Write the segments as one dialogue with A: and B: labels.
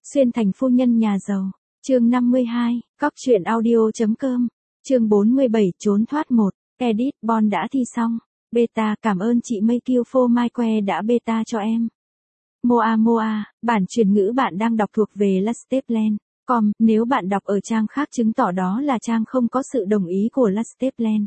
A: Xuyên thành phu nhân nhà giàu. Chương 52, Cóc truyện audio.com. Chương 47, trốn thoát 1. Edit, Bon đã thi xong. Beta, cảm ơn chị Makyu for My Que đã beta cho em. Moa, bản truyền ngữ bạn đang đọc thuộc về Lasteplan.com, nếu bạn đọc ở trang khác chứng tỏ đó là trang không có sự đồng ý của Lasteplan.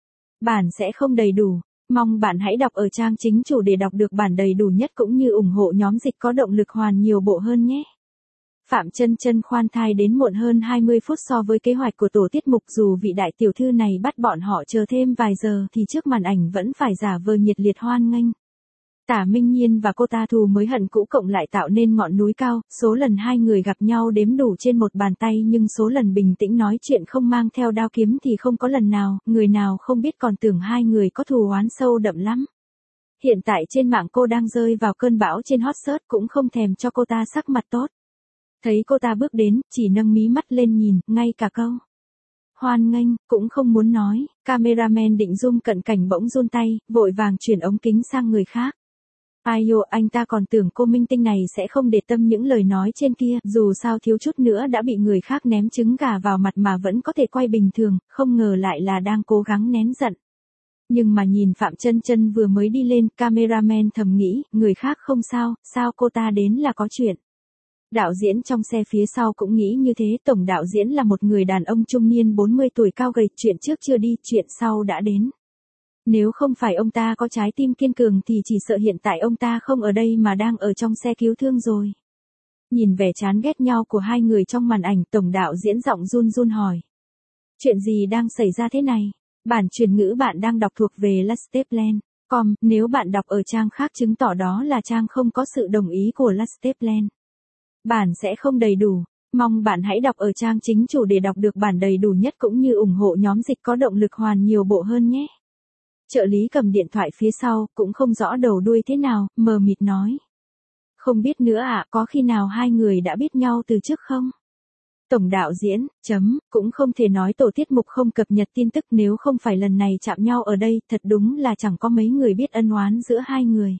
A: Bản sẽ không đầy đủ. Mong bạn hãy đọc ở trang chính chủ để đọc được bản đầy đủ nhất cũng như ủng hộ nhóm dịch có động lực hoàn nhiều bộ hơn nhé. Phạm Chân Chân khoan thai đến muộn hơn 20 phút so với kế hoạch của tổ tiết mục, dù vị đại tiểu thư này bắt bọn họ chờ thêm vài giờ thì trước màn ảnh vẫn phải giả vờ nhiệt liệt hoan nghênh. Tả Minh Nhiên và cô ta thù mới hận cũ cộng lại tạo nên ngọn núi cao, số lần hai người gặp nhau đếm đủ trên một bàn tay, nhưng số lần bình tĩnh nói chuyện không mang theo đao kiếm thì không có lần nào, người nào không biết còn tưởng hai người có thù oán sâu đậm lắm. Hiện tại trên mạng cô đang rơi vào cơn bão trên hot search cũng không thèm cho cô ta sắc mặt tốt. Thấy cô ta bước đến, chỉ nâng mí mắt lên nhìn, ngay cả câu hoan nghênh cũng không muốn nói. Cameraman định zoom cận cảnh bỗng run tay, vội vàng chuyển ống kính sang người khác. Ai dô, anh ta còn tưởng cô minh tinh này sẽ không để tâm những lời nói trên kia, dù sao thiếu chút nữa đã bị người khác ném trứng gà vào mặt mà vẫn có thể quay bình thường, không ngờ lại là đang cố gắng nén giận. Nhưng mà nhìn Phạm Chân Chân vừa mới đi lên, cameraman thầm nghĩ, người khác không sao, sao cô ta đến là có chuyện. Đạo diễn trong xe phía sau cũng nghĩ như thế, tổng đạo diễn là một người đàn ông trung niên 40 tuổi cao gầy, chuyện trước chưa đi, chuyện sau đã đến. Nếu không phải ông ta có trái tim kiên cường thì chỉ sợ hiện tại ông ta không ở đây mà đang ở trong xe cứu thương rồi. Nhìn vẻ chán ghét nhau của hai người trong màn ảnh, tổng đạo diễn giọng run run hỏi. Chuyện gì đang xảy ra thế này? Bản truyền ngữ bạn đang đọc thuộc về Lasteplan.com, nếu bạn đọc ở trang khác chứng tỏ đó là trang không có sự đồng ý của Lasteplan. Bản sẽ không đầy đủ. Mong bạn hãy đọc ở trang chính chủ để đọc được bản đầy đủ nhất cũng như ủng hộ nhóm dịch có động lực hoàn nhiều bộ hơn nhé. Trợ lý cầm điện thoại phía sau, cũng không rõ đầu đuôi thế nào, mờ mịt nói. Không biết nữa ạ, có khi nào hai người đã biết nhau từ trước không? Tổng đạo diễn, cũng không thể nói tổ tiết mục không cập nhật tin tức, nếu không phải lần này chạm nhau ở đây, thật đúng là chẳng có mấy người biết ân oán giữa hai người.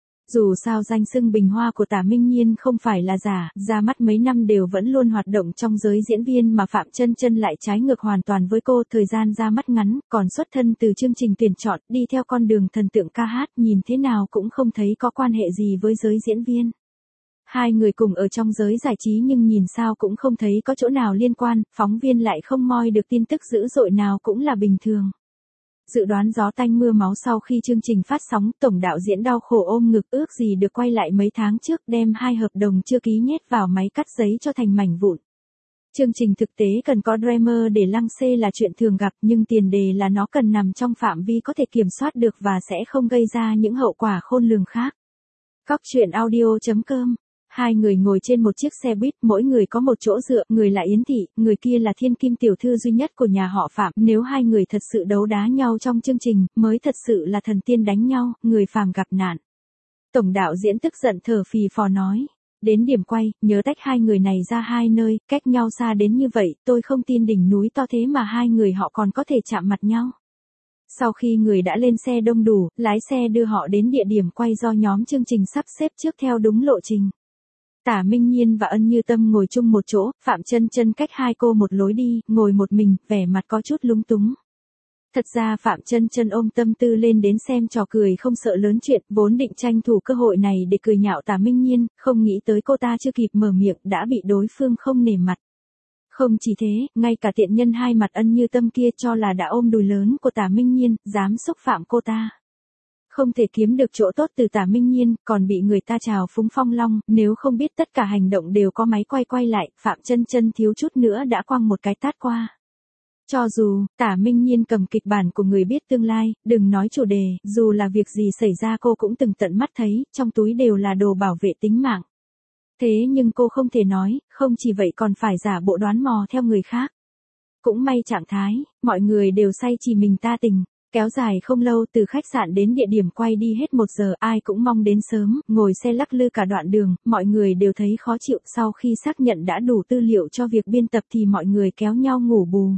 A: Dù sao danh xưng bình hoa của Tả Minh Nhiên không phải là giả, ra mắt mấy năm đều vẫn luôn hoạt động trong giới diễn viên mà Phạm Chân Chân lại trái ngược hoàn toàn với cô, thời gian ra mắt ngắn, còn xuất thân từ chương trình tuyển chọn, đi theo con đường thần tượng ca hát, nhìn thế nào cũng không thấy có quan hệ gì với giới diễn viên. Hai người cùng ở trong giới giải trí nhưng nhìn sao cũng không thấy có chỗ nào liên quan, phóng viên lại không moi được tin tức dữ dội nào cũng là bình thường. Dự đoán gió tanh mưa máu sau khi chương trình phát sóng, tổng đạo diễn đau khổ ôm ngực ước gì được quay lại mấy tháng trước, đem 2 hợp đồng chưa ký nhét vào máy cắt giấy cho thành mảnh vụn. Chương trình thực tế cần có dreamer để lăng xê là chuyện thường gặp, nhưng tiền đề là nó cần nằm trong phạm vi có thể kiểm soát được và sẽ không gây ra những hậu quả khôn lường khác. Cóc truyện audio.com. Hai người ngồi trên một chiếc xe buýt, mỗi người có một chỗ dựa, người là Yến Thị, người kia là thiên kim tiểu thư duy nhất của nhà họ Phạm. Nếu hai người thật sự đấu đá nhau trong chương trình, mới thật sự là thần tiên đánh nhau, người phàm gặp nạn. Tổng đạo diễn tức giận thở phì phò nói. Đến điểm quay, nhớ tách hai người này ra hai nơi, cách nhau xa đến như vậy, tôi không tin đỉnh núi to thế mà hai người họ còn có thể chạm mặt nhau. Sau khi người đã lên xe đông đủ, lái xe đưa họ đến địa điểm quay do nhóm chương trình sắp xếp trước theo đúng lộ trình. Tả Minh Nhiên và Ân Như Tâm ngồi chung một chỗ, Phạm Chân Chân cách hai cô một lối đi, ngồi một mình, vẻ mặt có chút lúng túng. Thật ra Phạm Chân Chân ôm tâm tư lên đến xem trò cười không sợ lớn chuyện, vốn định tranh thủ cơ hội này để cười nhạo Tả Minh Nhiên, không nghĩ tới cô ta chưa kịp mở miệng đã bị đối phương không nể mặt. Không chỉ thế, ngay cả tiện nhân hai mặt Ân Như Tâm kia cho là đã ôm đùi lớn của Tả Minh Nhiên, dám xúc phạm cô ta. Không thể kiếm được chỗ tốt từ Tả Minh Nhiên, còn bị người ta trào phúng phong long, nếu không biết tất cả hành động đều có máy quay lại, Phạm Chân Chân thiếu chút nữa đã quăng một cái tát qua. Cho dù, Tả Minh Nhiên cầm kịch bản của người biết tương lai, đừng nói chủ đề, dù là việc gì xảy ra cô cũng từng tận mắt thấy, trong túi đều là đồ bảo vệ tính mạng. Thế nhưng cô không thể nói, không chỉ vậy còn phải giả bộ đoán mò theo người khác. Cũng may trạng thái, mọi người đều say chỉ mình ta tình. Kéo dài không lâu, từ khách sạn đến địa điểm quay đi hết 1 giờ, ai cũng mong đến sớm, ngồi xe lắc lư cả đoạn đường, mọi người đều thấy khó chịu, sau khi xác nhận đã đủ tư liệu cho việc biên tập thì mọi người kéo nhau ngủ bù.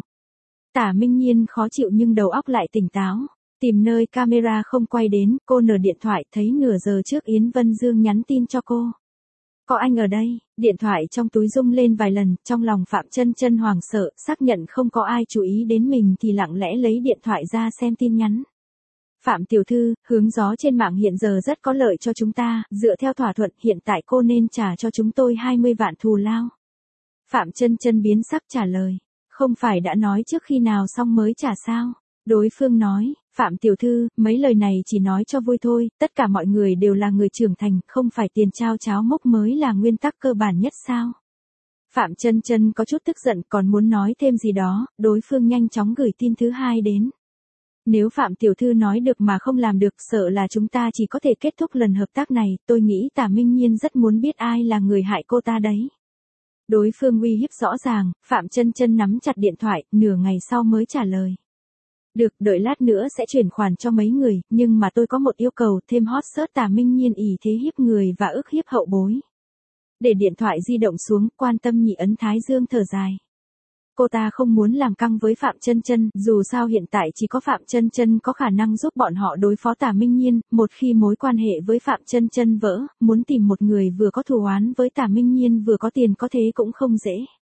A: Tả Minh Nhiên khó chịu nhưng đầu óc lại tỉnh táo, tìm nơi camera không quay đến, cô nở điện thoại thấy nửa giờ trước Yến Vân Dương nhắn tin cho cô. có anh ở đây, điện thoại trong túi rung lên vài lần, trong lòng Phạm Chân Chân hoảng sợ, xác nhận không có ai chú ý đến mình thì lặng lẽ lấy điện thoại ra xem tin nhắn. Phạm tiểu thư, hướng gió trên mạng hiện giờ rất có lợi cho chúng ta, dựa theo thỏa thuận hiện tại cô nên trả cho chúng tôi 20 vạn thù lao. Phạm Chân Chân biến sắc trả lời, không phải đã nói trước khi nào xong mới trả sao? Đối phương nói, Phạm tiểu thư, mấy lời này chỉ nói cho vui thôi, tất cả mọi người đều là người trưởng thành, không phải tiền trao cháo mốc mới là nguyên tắc cơ bản nhất sao? Phạm Chân Chân có chút tức giận còn muốn nói thêm gì đó, đối phương nhanh chóng gửi tin thứ hai đến. Nếu Phạm tiểu thư nói được mà không làm được, sợ là chúng ta chỉ có thể kết thúc lần hợp tác này, tôi nghĩ Tả Minh Nhiên rất muốn biết ai là người hại cô ta đấy. Đối phương uy hiếp rõ ràng, Phạm Chân Chân nắm chặt điện thoại, nửa ngày sau mới trả lời. Được, đợi lát nữa sẽ chuyển khoản cho mấy người, nhưng mà tôi có một yêu cầu, thêm hot search Tả Minh Nhiên ỷ thế hiếp người và ức hiếp hậu bối. Để điện thoại di động xuống, Quan Tâm Nhị ấn thái dương thở dài. Cô ta không muốn làm căng với Phạm Chân Chân, dù sao hiện tại chỉ có Phạm Chân Chân có khả năng giúp bọn họ đối phó Tả Minh Nhiên, một khi mối quan hệ với Phạm Chân Chân vỡ, muốn tìm một người vừa có thù oán với Tả Minh Nhiên vừa có tiền có thế cũng không dễ.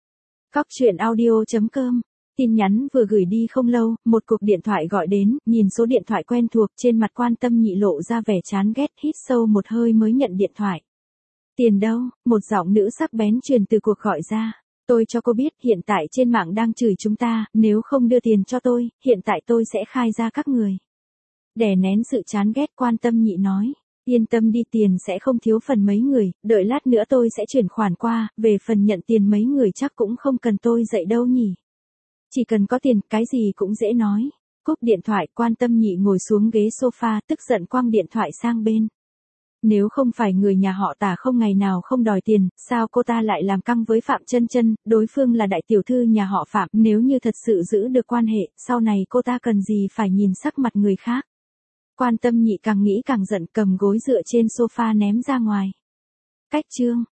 A: Coctruyện.audio.com. Tin nhắn vừa gửi đi không lâu, một cuộc điện thoại gọi đến, nhìn số điện thoại quen thuộc, trên mặt Quan Tâm Nhị lộ ra vẻ chán ghét, hít sâu một hơi mới nhận điện thoại. Tiền đâu? Một giọng nữ sắc bén truyền từ cuộc gọi ra. Tôi cho cô biết, hiện tại trên mạng đang chửi chúng ta, nếu không đưa tiền cho tôi, hiện tại tôi sẽ khai ra các người. Đè nén sự chán ghét, Quan Tâm Nhị nói. Yên tâm đi, tiền sẽ không thiếu phần mấy người, đợi lát nữa tôi sẽ chuyển khoản qua, về phần nhận tiền mấy người chắc cũng không cần tôi dạy đâu nhỉ. Chỉ cần có tiền, cái gì cũng dễ nói. Cúp điện thoại, Quan Tâm Nhị ngồi xuống ghế sofa, tức giận quăng điện thoại sang bên. Nếu không phải người nhà họ Tả không ngày nào không đòi tiền, sao cô ta lại làm căng với Phạm Chân Chân, đối phương là đại tiểu thư nhà họ Phạm, nếu như thật sự giữ được quan hệ, sau này cô ta cần gì phải nhìn sắc mặt người khác. Quan Tâm Nhị càng nghĩ càng giận, cầm gối dựa trên sofa ném ra ngoài. Cách chương